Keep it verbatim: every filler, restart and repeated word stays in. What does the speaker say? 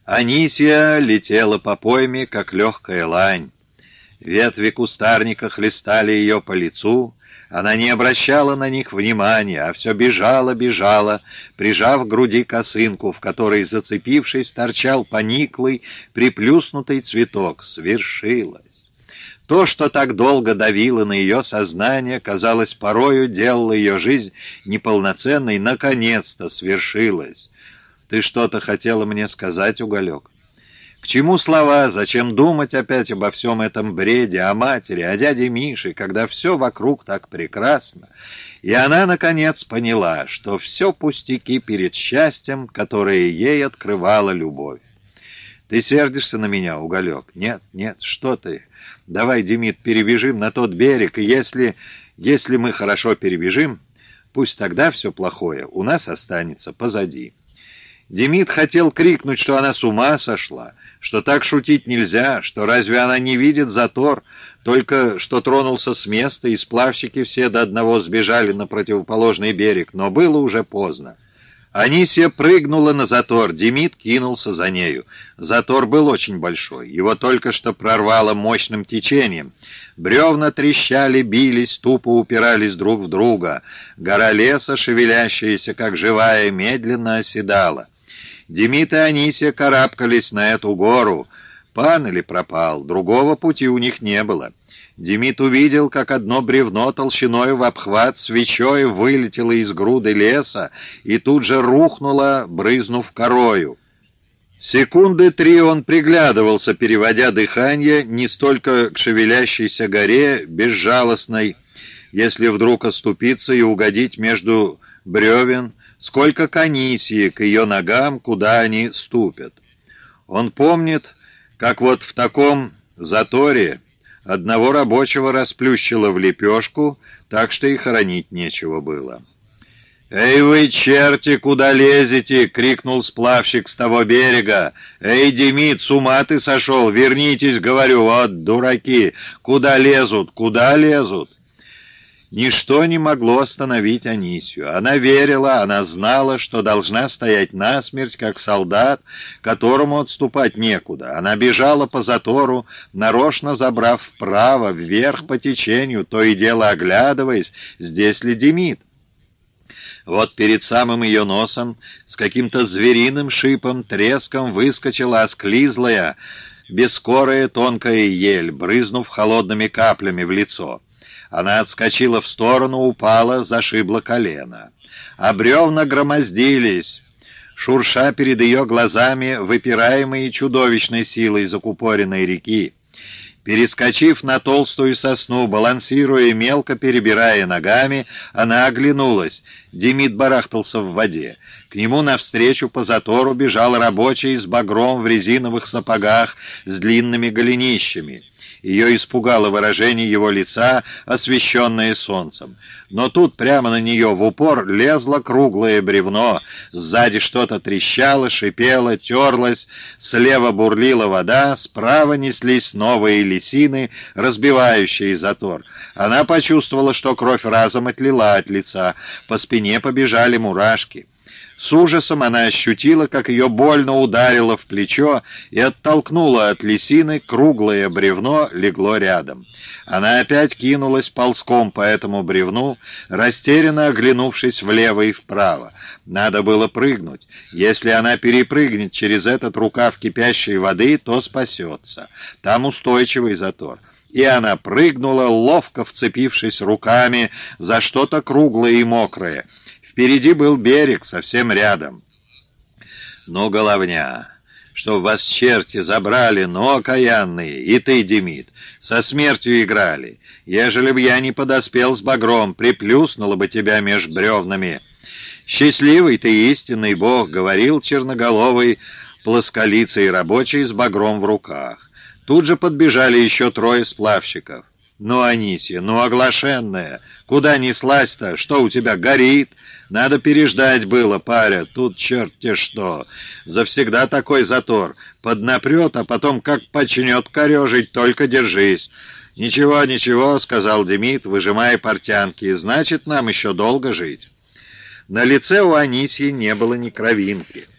Анисья летела по пойме, как легкая лань. Ветви кустарника хлестали ее по лицу. Она не обращала на них внимания, а все бежала, бежала, прижав к груди косынку, в которой, зацепившись, торчал пониклый, приплюснутый цветок. Свершилось. То, что так долго давило на ее сознание, казалось, порою делало ее жизнь неполноценной, наконец-то свершилось. «Ты что-то хотела мне сказать, Уголек?» К чему слова? Зачем думать опять обо всем этом бреде, о матери, о дяде Мише, когда все вокруг так прекрасно? И она, наконец, поняла, что все пустяки перед счастьем, которое ей открывала любовь. «Ты сердишься на меня, Уголек?» «Нет, нет, что ты? Давай, Демид, перебежим на тот берег, и если, если мы хорошо перебежим, пусть тогда все плохое у нас останется позади». Демид хотел крикнуть, что она с ума сошла, что так шутить нельзя, что разве она не видит затор, только что тронулся с места, и сплавщики все до одного сбежали на противоположный берег, но было уже поздно. Анисья прыгнула на затор, Демид кинулся за нею. Затор был очень большой, его только что прорвало мощным течением. Бревна трещали, бились, тупо упирались друг в друга. Гора леса, шевелящаяся как живая, медленно оседала. Демид и Анисья карабкались на эту гору. Пан или пропал, другого пути у них не было. Демид увидел, как одно бревно толщиной в обхват свечой вылетело из груды леса и тут же рухнуло, брызнув корою. Секунды три он приглядывался, переводя дыхание не столько к шевелящейся горе, безжалостной, если вдруг оступиться и угодить между бревен, сколько к Анисье, к ее ногам, куда они ступят. Он помнит, как вот в таком заторе одного рабочего расплющило в лепешку, так что и хоронить нечего было. «Эй вы, черти, куда лезете?» — крикнул сплавщик с того берега. «Эй, Демид, с ума ты сошел? Вернитесь, говорю, вот дураки! Куда лезут? Куда лезут?» Ничто не могло остановить Анисью. Она верила, она знала, что должна стоять насмерть, как солдат, которому отступать некуда. Она бежала по затору, нарочно забрав вправо, вверх по течению, то и дело оглядываясь, здесь ли Демид. Вот перед самым ее носом с каким-то звериным шипом, треском выскочила осклизлая, бескорая тонкая ель, брызнув холодными каплями в лицо. Она отскочила в сторону, упала, зашибла колено. А бревна громоздились, шурша перед ее глазами, выпираемые чудовищной силой закупоренной реки. Перескочив на толстую сосну, балансируя, мелко перебирая ногами, она оглянулась. Демид барахтался в воде. К нему навстречу по затору бежал рабочий с багром в резиновых сапогах с длинными голенищами. Ее испугало выражение его лица, освещенное солнцем. Но тут прямо на нее в упор лезло круглое бревно. Сзади что-то трещало, шипело, терлось, слева бурлила вода, справа неслись новые лисины, разбивающие затор. Она почувствовала, что кровь разом отлила от лица, по спине побежали мурашки. С ужасом она ощутила, как ее больно ударило в плечо и оттолкнула от лисины, круглое бревно легло рядом. Она опять кинулась ползком по этому бревну, растерянно оглянувшись влево и вправо. Надо было прыгнуть. Если она перепрыгнет через этот рукав кипящей воды, то спасется. Там устойчивый затор. И она прыгнула, ловко вцепившись руками за что-то круглое и мокрое. Впереди был берег, совсем рядом. «Ну, головня, чтоб вас черти забрали, но окаянные, и ты, Демид, со смертью играли. Ежели б я не подоспел с багром, приплюснула бы тебя меж бревнами. Счастливый ты, истинный бог», — говорил черноголовый плосколицый рабочий с багром в руках. Тут же подбежали еще трое сплавщиков. «Ну, Анисья, ну, оглашенная, куда неслась-то? Что у тебя, горит? Надо переждать было, паря, тут черт-те что. Завсегда такой затор. Поднапрет, а потом как почнет корежить, только держись». «Ничего, ничего», — сказал Демид, выжимая портянки, — «значит, нам еще долго жить». На лице у Анисьи не было ни кровинки.